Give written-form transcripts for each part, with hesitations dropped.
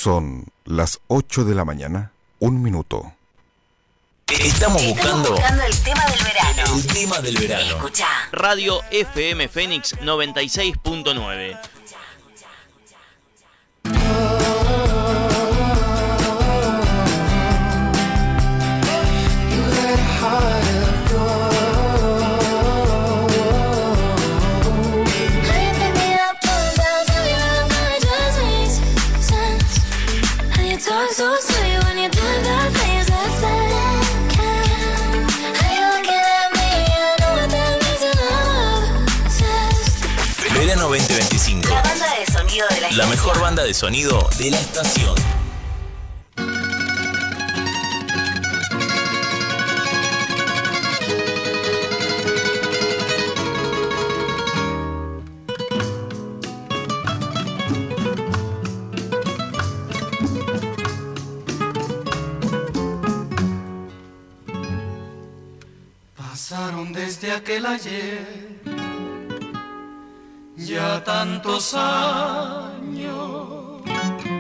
Son las 8 de la mañana, 1 minuto. Estamos buscando el tema del verano. El tema del verano. Escuchá. Radio FM Fénix 96.9. Verano 2025. La banda de sonido de la La estación. mejor banda de sonido de la estación. Pasaron desde aquel ayer ya tantos años,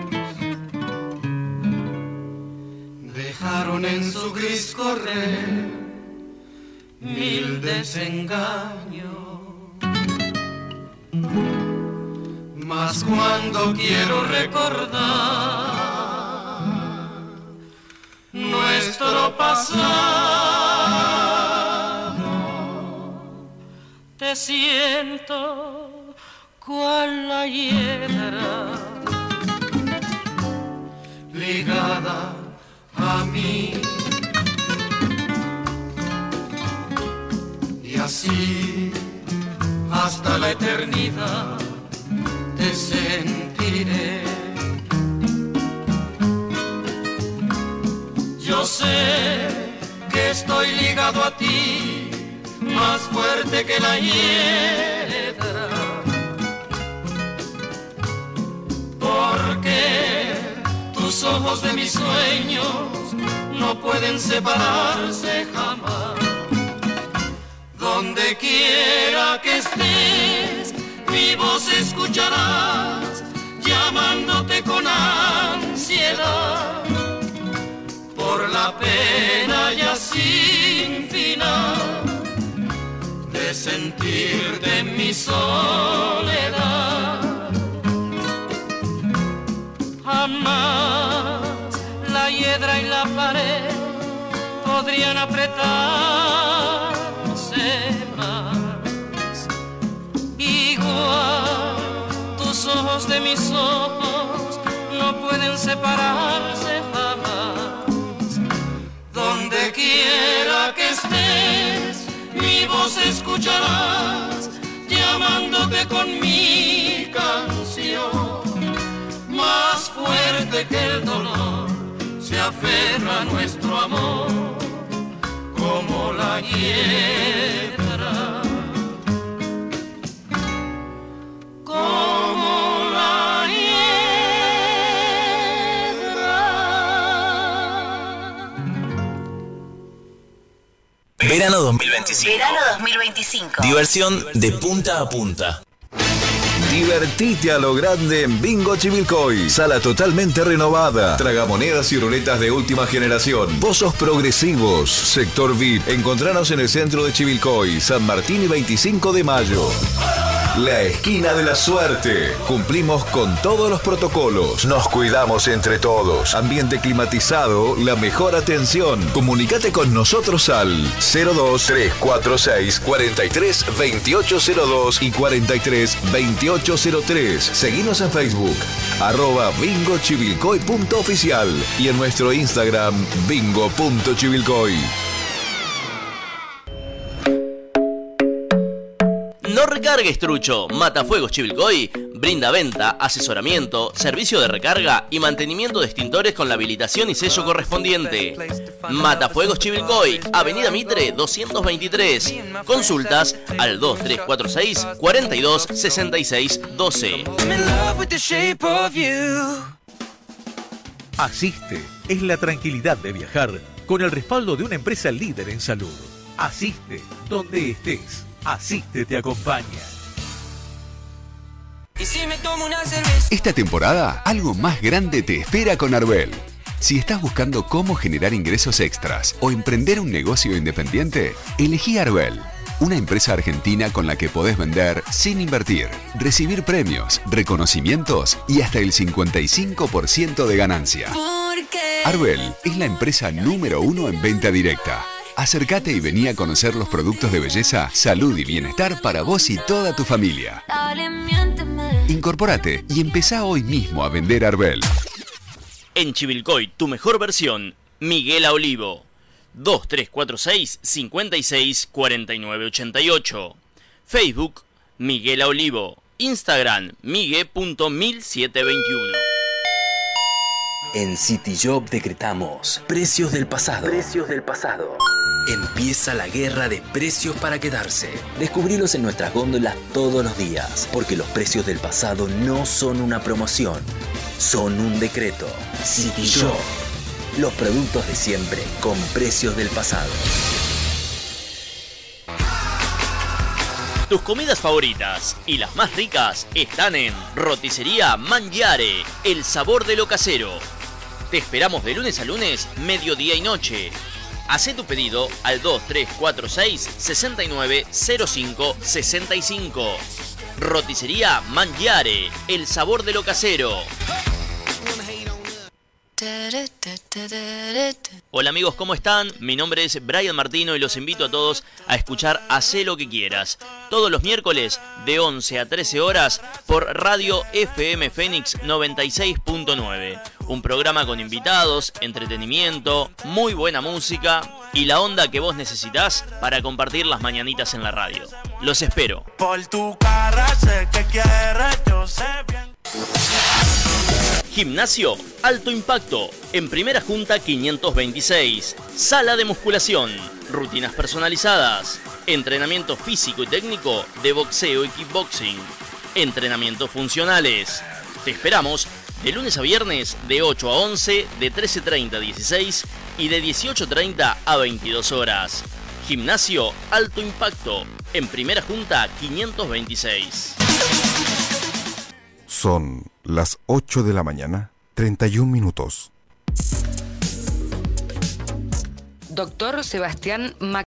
dejaron en su gris correr mil desengaños, mas cuando quiero recordar nuestro pasado, te siento cual la hiedra ligada a mí, y así hasta la eternidad te sentiré. Yo sé que estoy ligado a ti más fuerte que la hiedra, porque tus ojos de mis sueños no pueden separarse jamás. Donde quiera que estés, mi voz escucharás, llamándote con ansiedad, por la pena ya sin final de sentirte en mi soledad. Jamás la hiedra y la pared podrían apretarse más. Igual tus ojos de mis ojos no pueden separarse jamás. Donde quiera que estés, mi voz escucharás, llamándote con mi canción. Más fuerte que el dolor se aferra a nuestro amor, como la hiedra, como la hiedra. Verano 2025. Verano 2025. Diversión de punta a punta. Divertite a lo grande en Bingo Chivilcoy. Sala totalmente renovada. Tragamonedas y ruletas de última generación. Pozos progresivos. Sector VIP. Encontranos en el centro de Chivilcoy, San Martín y 25 de mayo. La esquina de la suerte. Cumplimos con todos los protocolos. Nos cuidamos entre todos. Ambiente climatizado, la mejor atención. Comunicate con nosotros al 02346 43 2802 y 43 2803. Seguinos en Facebook, @bingochivilcoy.oficial y en nuestro Instagram, bingo.chivilcoy. No recargues trucho. Matafuegos Chivilcoy brinda venta, asesoramiento, servicio de recarga y mantenimiento de extintores con la habilitación y sello correspondiente. Matafuegos Chivilcoy, Avenida Mitre 223. Consultas al 2346 42 66 12. Asiste es la tranquilidad de viajar con el respaldo de una empresa líder en salud. Asiste donde estés. Asiste te acompaña. Y si me tomo una cerveza. Esta temporada, algo más grande te espera con Arbel. Si estás buscando cómo generar ingresos extras o emprender un negocio independiente, elegí Arbel. Una empresa argentina con la que podés vender sin invertir, recibir premios, reconocimientos y hasta el 55% de ganancia. Arbel es la empresa número 1 en venta directa. Acércate y vení a conocer los productos de belleza, salud y bienestar para vos y toda tu familia. Incorpórate y empezá hoy mismo a vender Arbel. En Chivilcoy, tu mejor versión, Miguel A. Olivo. 2346 56 49 88. Facebook, Miguel A. Olivo. Instagram, migue.1721. En CityJob decretamos precios del pasado. Precios del pasado. Empieza la guerra de precios para quedarse. Descubrilos en nuestras góndolas todos los días, porque los precios del pasado no son una promoción, son un decreto. CityJob. Los productos de siempre con precios del pasado. Tus comidas favoritas y las más ricas están en Roticería Mangiare, el sabor de lo casero. Te esperamos de lunes a lunes, mediodía y noche. Hacé tu pedido al 2346 69 05 65. Roticería Mangiare, el sabor de lo casero. Hola amigos, ¿cómo están? Mi nombre es Brian Martino y los invito a todos a escuchar Hacé lo que quieras. Todos los miércoles de 11 a 13 horas por Radio FM Fénix 96.9. Un programa con invitados, entretenimiento, muy buena música y la onda que vos necesitás para compartir las mañanitas en la radio. Los espero. Por tu cara sé que quieres, yo sé bien. Gimnasio Alto Impacto, en Primera Junta 526. Sala de musculación, rutinas personalizadas, entrenamiento físico y técnico de boxeo y kickboxing, entrenamientos funcionales. Te esperamos de lunes a viernes de 8 a 11, de 13:30 a 16 y de 18:30 a 22 horas. Gimnasio Alto Impacto, en Primera Junta 526. Son las 8 de la mañana, 31 minutos. Doctor Sebastián Mac